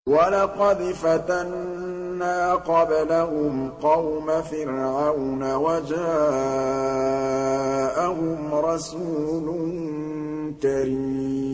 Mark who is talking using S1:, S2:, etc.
S1: وَلَقَدْ فَتَنَّا قَبْلَهُمْ قَوْمَ فِرْعَوْنَ وَجَاءَهُمْ رَسُولٌ كَرِيمٌ